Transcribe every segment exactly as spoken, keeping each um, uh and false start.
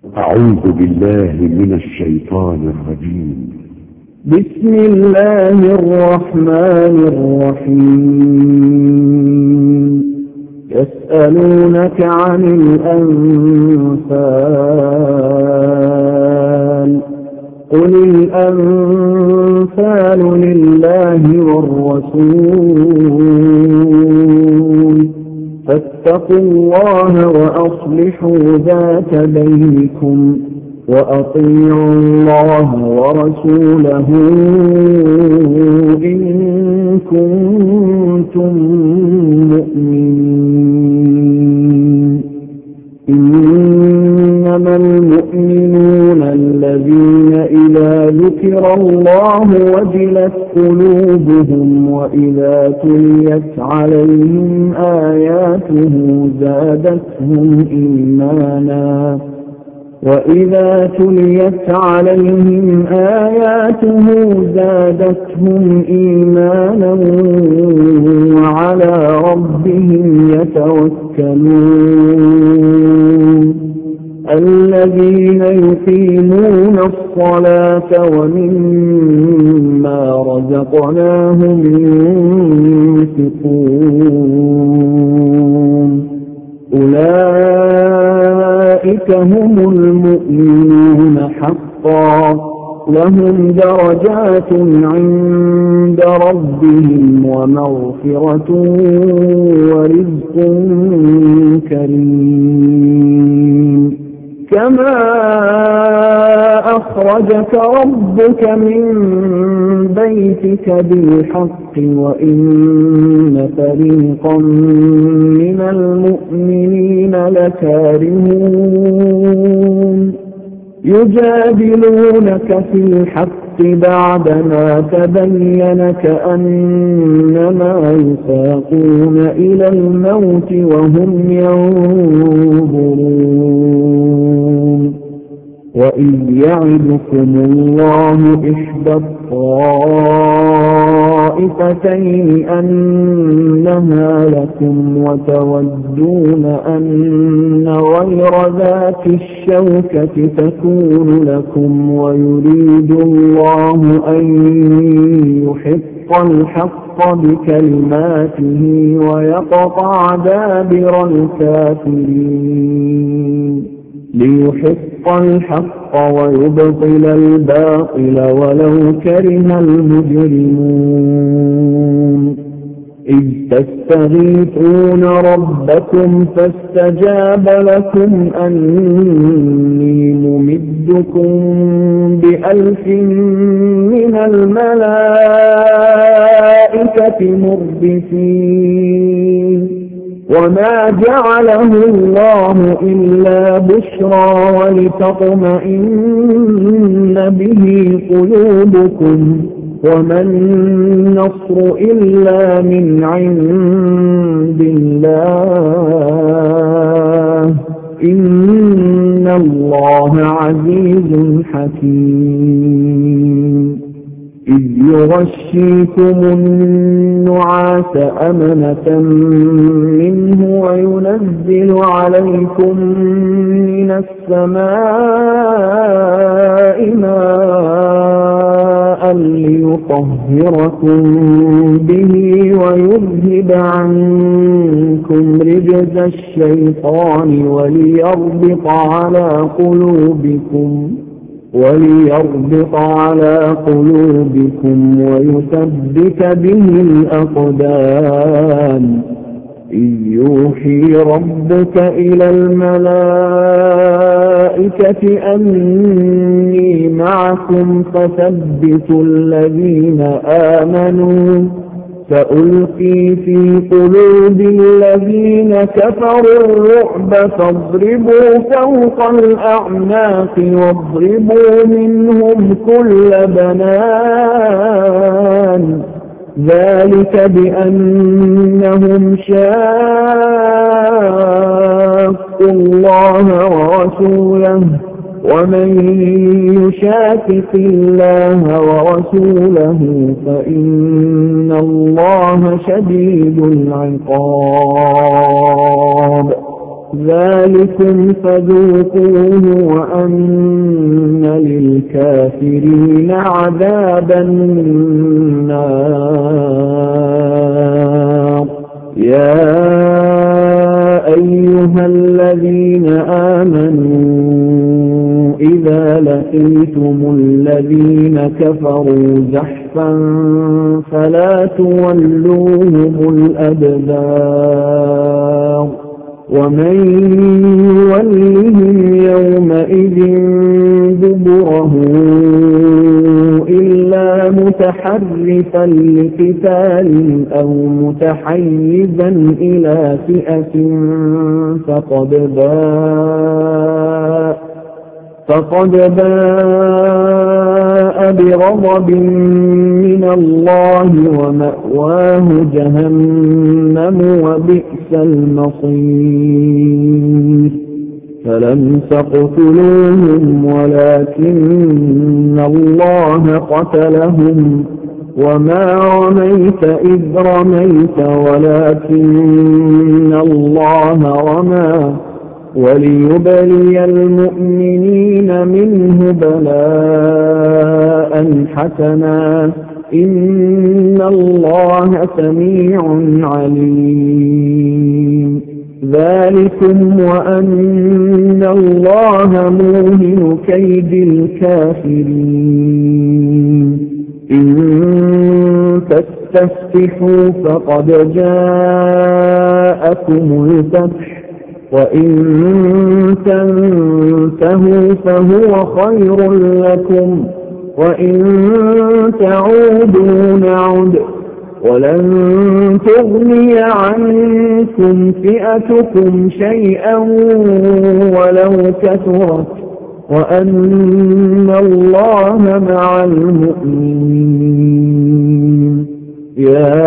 أعوذ بالله من الشيطان الرجيم. بسم الله الرحمن الرحيم. يسألونك عن الأنفال قل الأنفال لله والرسول فاتقوا الله وأصلحوا ذات بينكم وأطيعوا الله ورسوله إن كنتم مؤمنين. إنما المؤمنون الذين إذا ذكر الله وجلت قلوبهم وإذا تليت عليهم آياته زادتهم إيمانا وإذا تليت عليهم آياته زادتهم إيمانا وعلى ربهم يتوكلون. الذين يقيمون الصلاة ومما رزقناهم ينفقون أولئك هم المؤمنون حقا لهم درجات عند ربهم ومغفرة ورزق كريم. كما أخرجك ربك من بيتك بالحق وإن فريقا من المؤمنين لكارهون يجادلونك في الحق بعدما تبين كأنما يساقون إلى الموت وهم ينظرون. وإذ يعدكم الله إحدى الطائفتين أنها لكم وتودون أن غير ذات الشوكة تكون لكم ويريد الله أن يحق الحق بكلماته ويقطع دابر الكافرين. ليحق الحق ويبطل الباطل ولو كره المجرمون. إذ تستغيثون ربكم فاستجاب لكم أني ممدكم بألف من الملائكة مردفين. وما جعله الله إلا بشرى ولتطمئن به قلوبكم وما النصر إلا من عند الله إن الله عزيز حكيم. إذ يغشيكم النعاس أمنة منه وينزل عليكم من السماء ماء ليطهركم به ويذهب عنكم رجز الشيطان وليربط على قلوبكم وليربط على قلوبكم ويثبت به الأقدام. إذ يوحي ربك إلى الملائكة أني معكم فثبتوا الذين آمنوا سألقي في قلوب الذين كفروا الرعب فاضربوا فوق الأعناق واضربوا منهم كل بنان. ذلك بأنهم شاقوا الله ورسوله ومن يشاكك الله ورسوله فإن الله شديد العقاب. ذلكم فذوقوه وأن للكافرين عذاب النار. يا أيها الذين آمنوا إذا لقيتم الذين كفروا زحفا فلا تولوهم الأدبار ومن يولهم يومئذ دبره إلا متحرفا لقتال أو متحيزا إلى فئة فقد باء فقد باء بغضب من الله ومأواه جهنم وبئس المصير. فلم تقتلوهم ولكن الله قتلهم وما رميت إذ رميت ولكن الله رمى وليبلي المؤمنين منه بلاء حسنا إن الله سميع عليم. ذلكم وأن الله موهن كيد الكافرين. إن تستفتحوا فقد جاءكم الفتح وإن تنتهوا فهو خير لكم وإن تعودوا نعد ولن تغني عنكم فئتكم شيئا ولو كثرت وأن الله مع المؤمنين. يا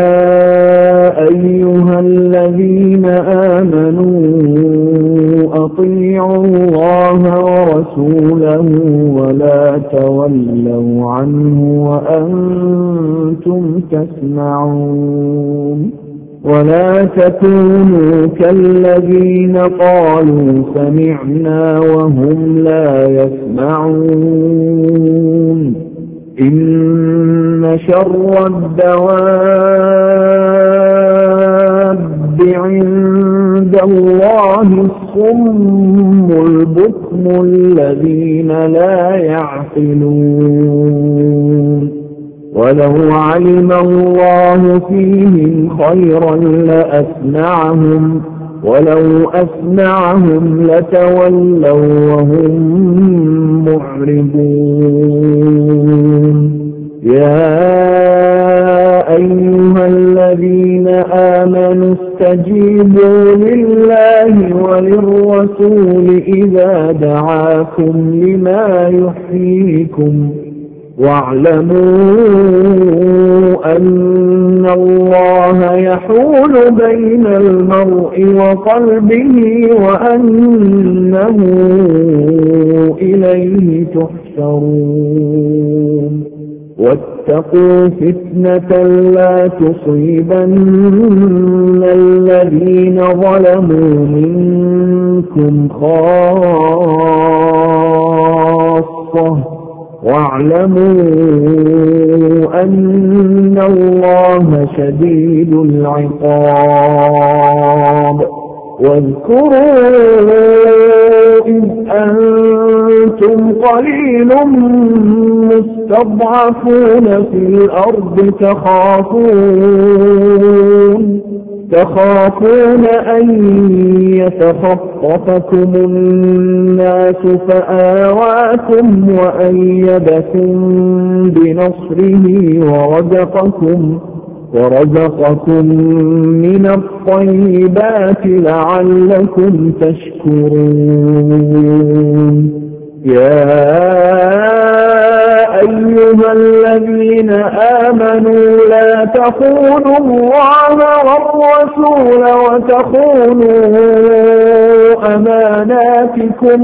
أيها الذين آمنوا أطيعوا الله ورسوله ولا تولوا عنه وأنتم تسمعون. ولا تكونوا كالذين قالوا سمعنا وهم لا يسمعون. إن شر الدواب عند الله الصم البكم الذين لا يعقلون. ولو علم الله فيهم خيرا لأسمعهم ولو أسمعهم لتولوا وهم معرضون. يا أيها الذين آمنوا استجيبوا لله وللرسول إذا دعاكم لما يحييكم واعلموا أن الله يحول بين المرء وقلبه وأنه إليه تحشرون. واتقوا فتنة لا تصيبن الذين ظلموا منكم خاصة واعلموا أن الله شديد العقاب. واذكروا إذ أنتم قليل مستضعفون في الأرض تخافون تخافون أن يتخطفكم الناس فآواكم وأيدكم بنصره ورزقكم ورزقكم من الطيبات لعلكم تشكرون. يا أيها الذين آمنوا لا تخونوا الله والرسول وتخونوا أماناتكم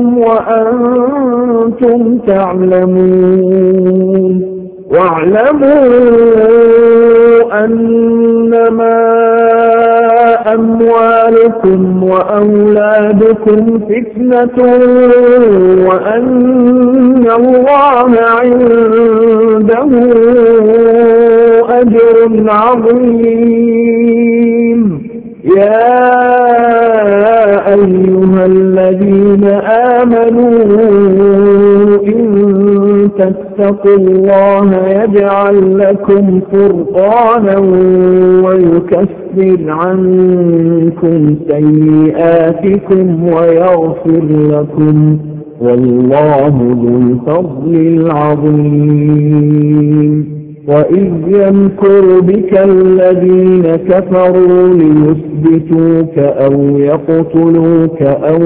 وأنتم تعلمون. واعلموا أنما أموالكم وأولادكم فتنة وأن الله عنده أجر عظيم. يا أيها الذين آمنوا إن تتقوا الله يجعل لكم فرقانا ويكفر عنكم سيئاتكم ويغفر لكم والله ذو الفضل العظيم. وإذ يمكر بك الذين كفروا ليثبتوك أو يقتلوك أو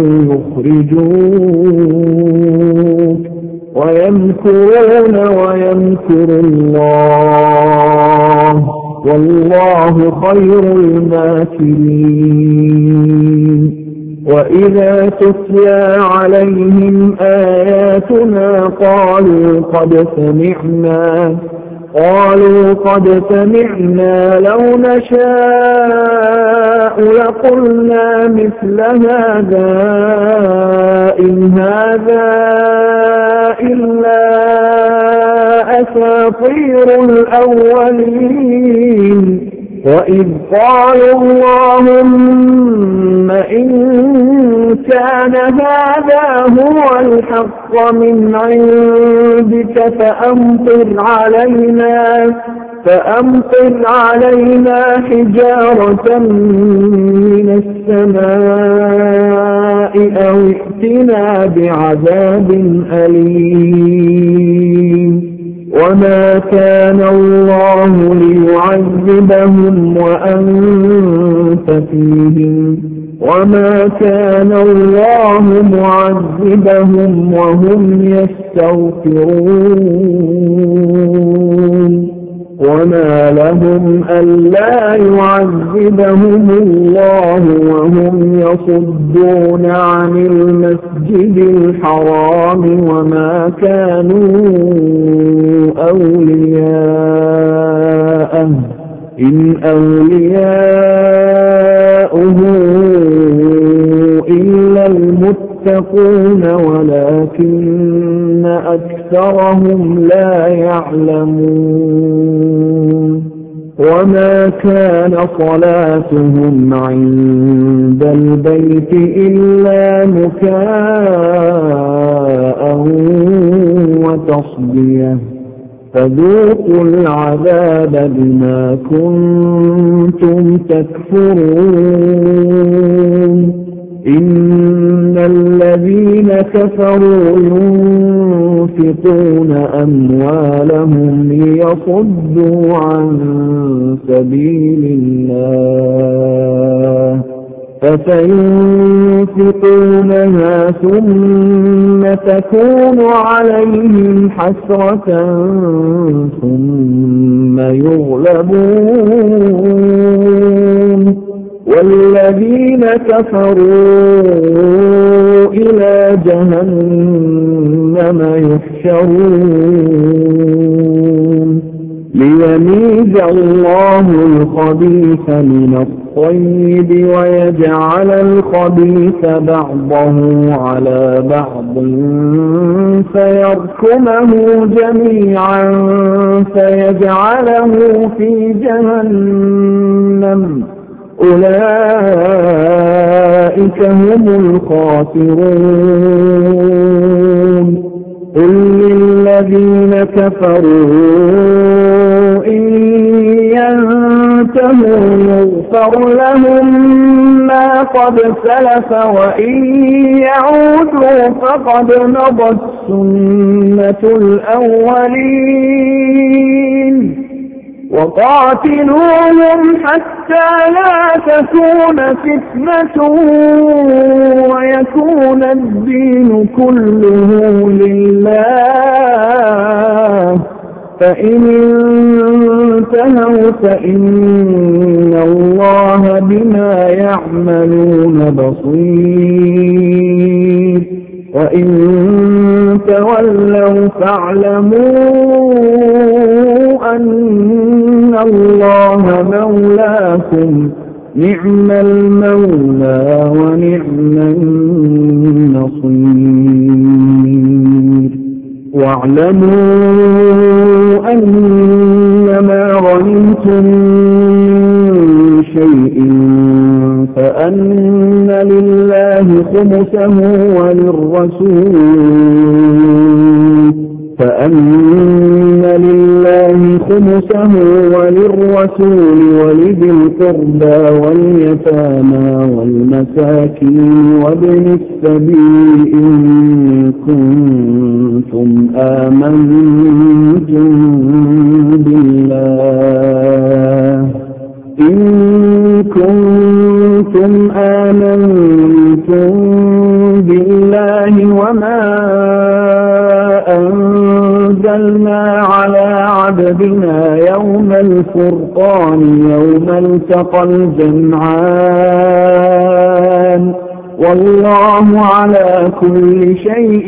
يخرجوك ويمكرون ويمكر الله والله خير الماكرين. وإذا تتلى عليهم آياتنا قالوا قد سمعنا قالوا قد سمعنا لو نشاء لقلنا مثل هذا إن هذا إلا أساطير الأولين. وإذ قالوا اللهم إن كان هذا هو الحق من عندك فأمطر علينا فأمطر علينا حجارة من السماء أو ائتنا بعذاب أليم. وما كان الله ليعذبهم وأنت فيهم وما كان الله معذبهم وهم يستغفرون. وما لهم ألا يعذبهم الله وهم يصدون عن المسجد الحرام وما كانوا أولياءه إن أولياؤه إلا المتقون ولكن أكثرهم لا يعلمون. وما كان صلاتهم عند البيت إلا مكاء وتصدية فذوقوا العذاب بما كنتم تكفرون. إن الذين كفروا ينفقون أموالهم ليصدوا عن سبيل الله فسينفقونها ثم تكون عليهم حسرة ثم يغلبون والذين كفروا إلى جهنم يحشرون ليميز الله الخبيث من الطيب ويجعل الخبيث بعضه على بعض فيركمه جميعا فيجعله في جهنم أولئك هم الخاسرون. قل للذين كفروا إن ينتهوا يغفر لهم ما قد سلف وإن يعودوا فقد مضت سنة الأولين. وقاتلوهم حتى لا تكون فتنة ويكون الدين كله لله فإن انتهوا فإن الله بما يعملون بصير وإن تولوا فاعلموا أن الله مولاكم نعم المولى ونعم النصير. واعلموا أنما غنمتم من شيء فأن لله خمسه وللرسول فأن لله خمسه وللرسول ولذي القربى واليتامى والمساكين وابن السبيل إن كنتم آمنتم بالله إن كنتم آمنتم بالله وما أنزلنا على عبدنا يوم الفرقان يوم التقى الجمعان والله على كل شيء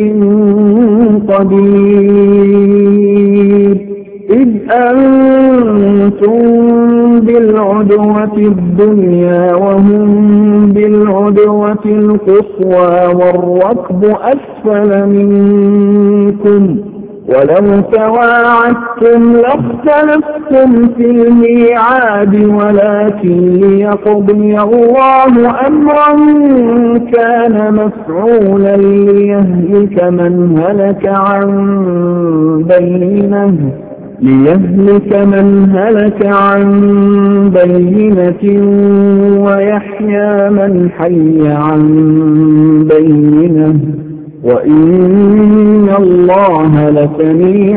قدير. إذ أنتم بالعدوة الدنيا وهم بالعدوة القصوى والركب أسفل منكم ولو تواعدتم لاختلفتم في الميعاد ولكن ليقضي الله أمرا كان مفعولا ليهلك من هلك عن بينه ليهلك من هلك عن بينة ويحيى من حي عن بينة وإن الله لسميع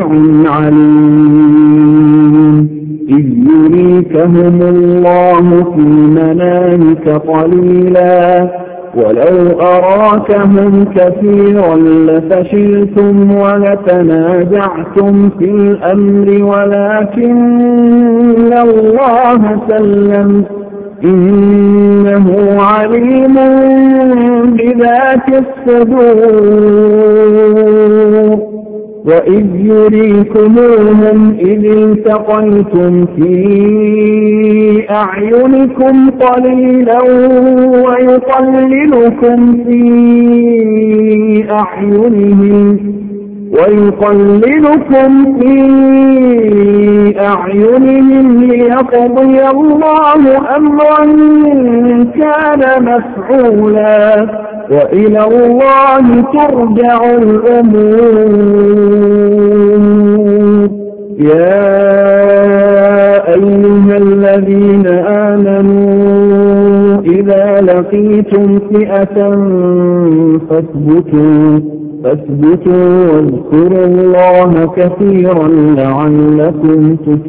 عليم. إذ يريكهم الله في منامك قليلا ولو أراكهم كثيرا لفشلتم ولتنازعتم في الأمر ولكن الله سلم إنه عليم بذات الصدور. وإذ يريكموهم إذ التقيتم في أعينكم قليلا ويقللكم في أعينهم ويقللكم في أعينهم ليقضي الله أمرا كان مفعولا وإلى الله ترجع الأمور. يا أيها الذين آمنوا إذا لقيتم فئة فاثبتوا فاثبتوا واذكروا الله كثيرا لعلكم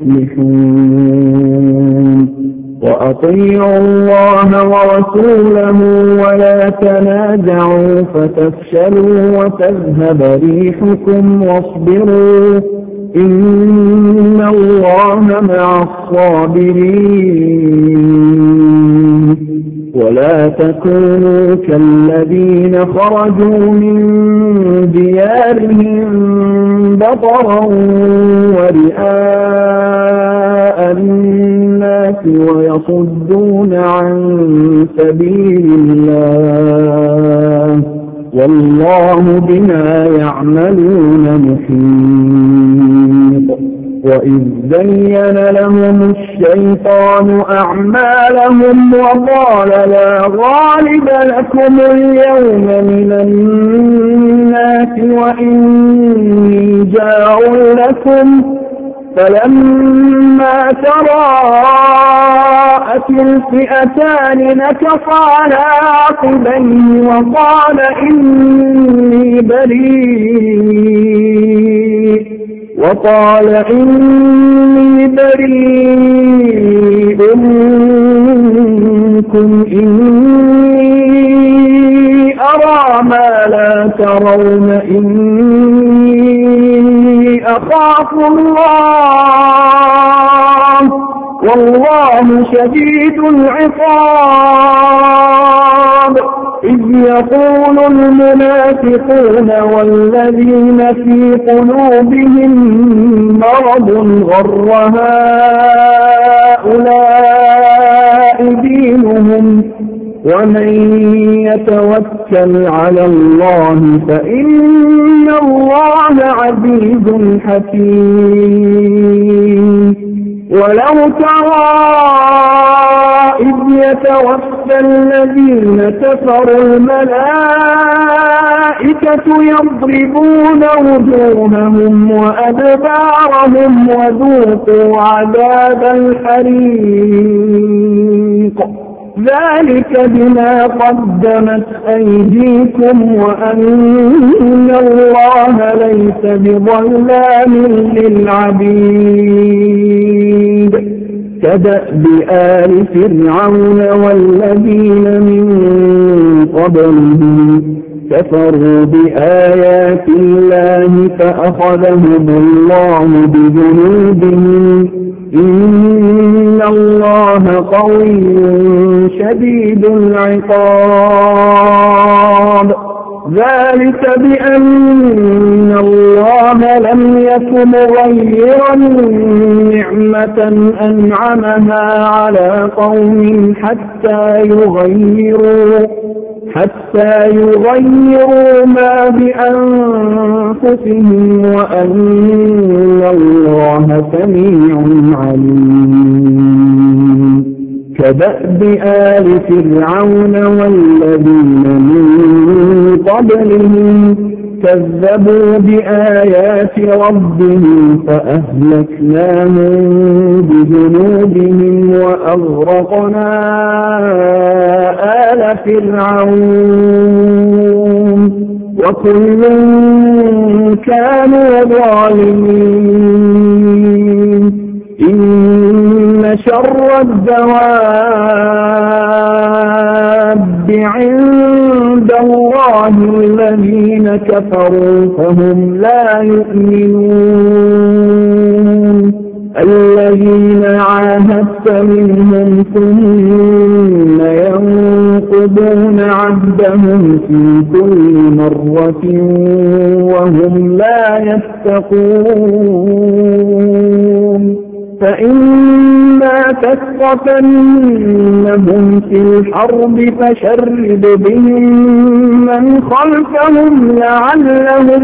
تفلحون. وأطيعوا الله ورسوله ولا تنازعوا فتفشلوا وتذهب ريحكم واصبروا إن الله مع الصابرين. ولا تكونوا كالذين خرجوا من ديارهم بطرا ورئاء الناس ويصدون عن سبيل الله والله بما يعملون محيط. وإذ زين لهم الشيطان أعمالهم وقال لا غالب لكم اليوم من الناس وإني جار لكم فلما تراءت الفئتان نكص على عقبيه وقال إني بريء وقال إني بريء منكم إني أرى ما لا ترون إني أخاف الله والله شديد العقاب. إذ يقول المنافقون والذين في قلوبهم مرض غر هؤلاء دينهم ومن يتوكل على الله فإن الله عزيز حكيم. ولو ترى إذ يتوفى الذين كفروا الملائكة يضربون وجوههم وأدبارهم وذوقوا عذاب الحريق ذلك بما قدمت أيديكم وأن الله ليس بظلام للعبيد. كدأب آل فرعون والذين من قبلهم كفروا بآيات الله فأخذهم الله بذنوبهم إن الله قوي شديد العقاب. ذلك بأن الله لم يكن مغيرا نعمة أنعمها على قوم حتى يغيروا حتى يغيروا ما بأنفسهم وأن الله سميع عليم. كدأب آل فرعون والذين من قبلهم كذبوا بآيات ربهم فأهلكناهم بذنوبهم وأغرقنا آل فرعون وكل كانوا ظالمين. إن شر الدواب عند الله الذين كفروا فهم لا يؤمنون. الذين عاهدت منهم ثم ينقضون عهدهم في كل مرة وهم لا يتقون. فإما تثقفنهم في الحرب فشرد بهم من خلفهم لعلهم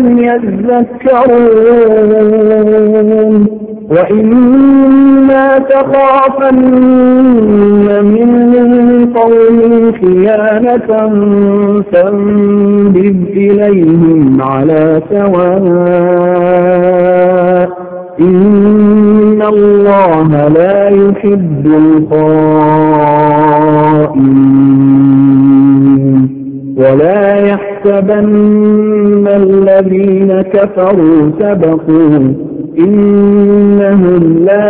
يذكرون. وإما تخافن من قوم خيانة فانبذ إليهم على سواء إن الله لا يحب الخائنين. ولا يحسبن الذين كفروا سبقوا إنهم لا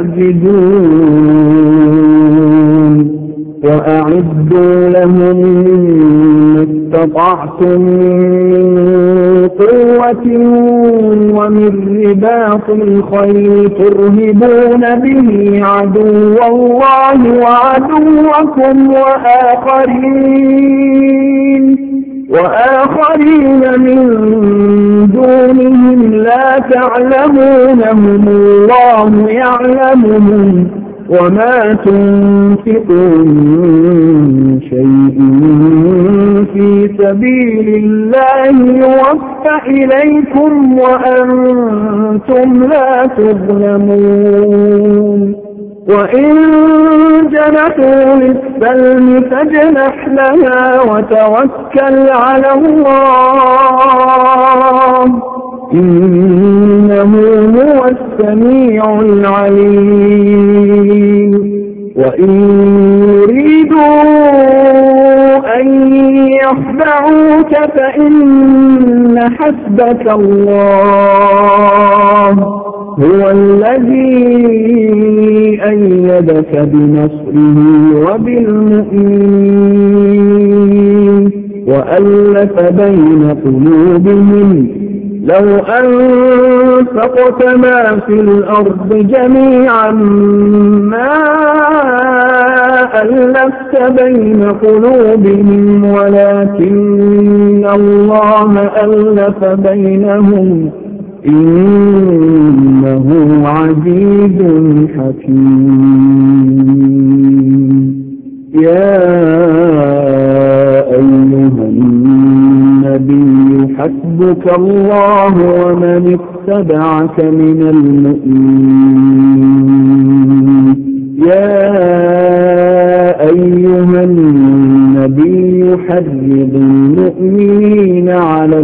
يعجزون. وأعدوا لهم ما استطعتم من قوة ومن رباط الخيل ترهبون به عدو الله وعدوكم وآخرين وآخرين من دونهم لا تعلمونهم الله يعلمهم وما تنفقوا من شيء في سبيل الله يوفى إليكم وأنتم لا تظلمون. وإن جنحوا للسلم فاجنح لها وتوكل على الله إنه هو السميع العليم. وإن يريدوا أن يخدعوك فإن حسبك الله هو الذي أيدك بنصره وبالمؤمنين وألف بين قلوبهم لو أنفقت ما في الأرض جميعا ما ألفت بين قلوبهم ولكن الله ألف بينهم إنه عزيز حكيم. يا حسبك الله ومن اتبعك من المؤمنين يا أيها النبي حرض المؤمنين على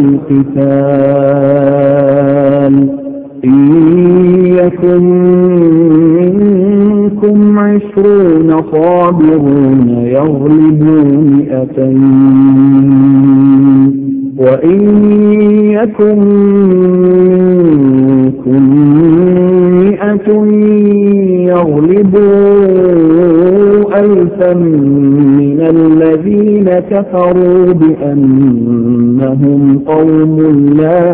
القتال إن يكن منكم عشرون صابرون يغلبوا مئتين وإن يكن منكم مئة يغلبوا ألفا من الذين كفروا بأنهم قوم لا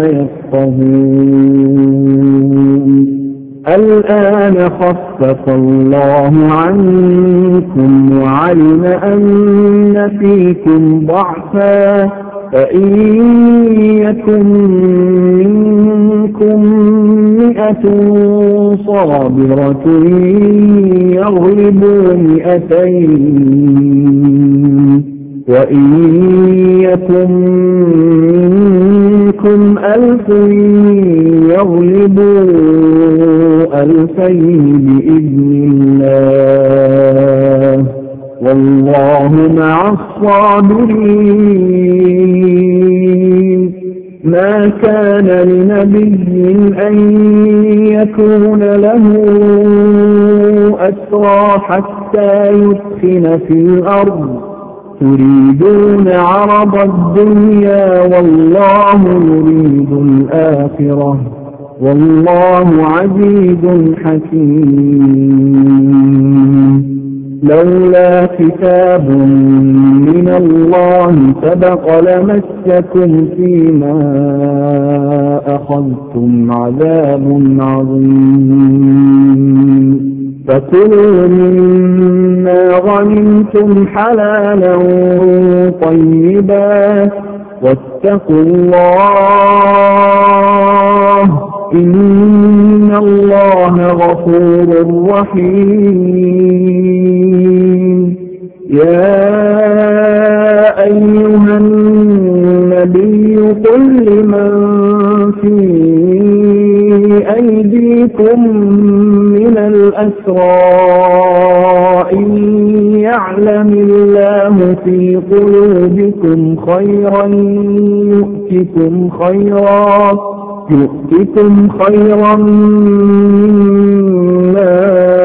يفقهون الآن خفف الله عنكم وعلم أن فيكم ضعفا فإن يكن منكم مئة صابرة يغلبوا مئتين وإن يكن منكم ألف يغلبوا ألفين بإذن الله والله مع الصابرين ما كان لنبي أن يكون له أسرى حتى يثخن في الأرض تريدون عرض الدنيا والله يريد الآخرة والله عزيز حكيم لولا كتاب من الله سبق لمسكم فيما أخذتم عذاب عظيم فكلوا مما غنمتم حلالا طيبا واتقوا الله إن الله غفور رحيم يا أيها النبي قل لمن في أيديكم من الأسرى إن يعلم الله في قلوبكم خيرا يؤتكم خيرا يؤتكم خيرا مما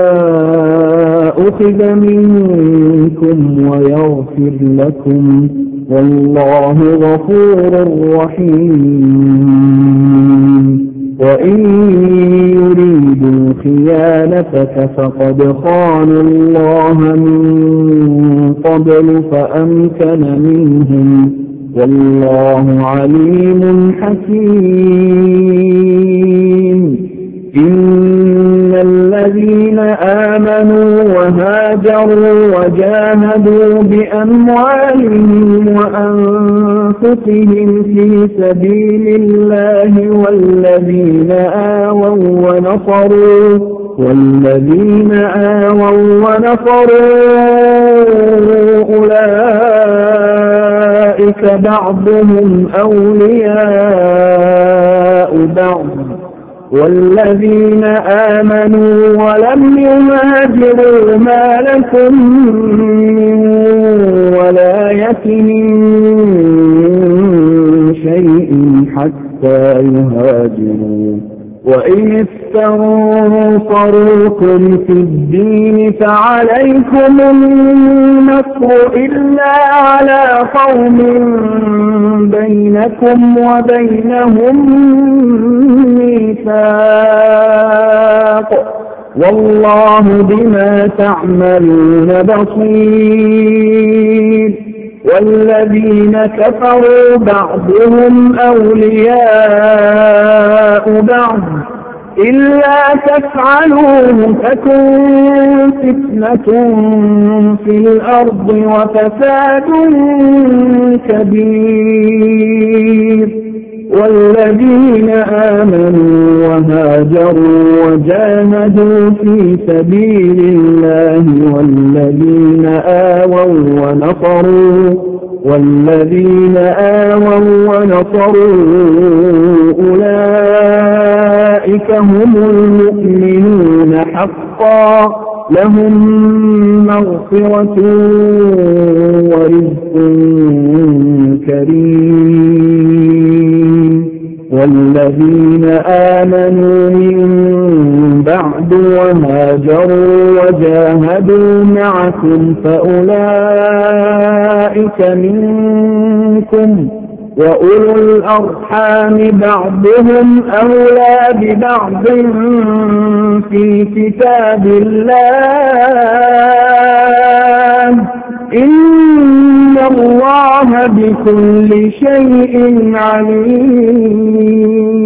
أخذ منكم ويغفر لكم والله غفور رحيم وإن يريدوا خيانتك فقد خانوا الله من قبل فأمكن منهم والله عليم حكيم إن الذين آمنوا وهاجروا وجاهدوا بأموالهم وأنفسهم في سبيل الله والذين آووا ونصروا والذين آووا ونصروا أولئك بعضهم أولياء بعض والذين آمنوا ولم يهاجروا ما لكم من ولايتهم من شيء حتى يهاجروا وإن استنصروكم في الدين فعليكم النصر إلا على قوم بينكم وبينهم ميثاق والله بما تعملون بصير والذين كفروا بعضهم أولياء بعض إلا تفعلوه تكن فتنة في الأرض وفساد كبير والذين آمنوا وهاجروا وجاهدوا في سبيل الله والذين آووا ونصروا والذين آووا ونصروا أولئك هم المؤمنون حقا لهم مغفرة ورزق كريم والذين آمنوا من بعد وهاجروا وجاهدوا معكم فأولئك منكم وأولو الأرحام بعضهم أولى ببعض في كتاب الله إن الله بكل شيء عليم.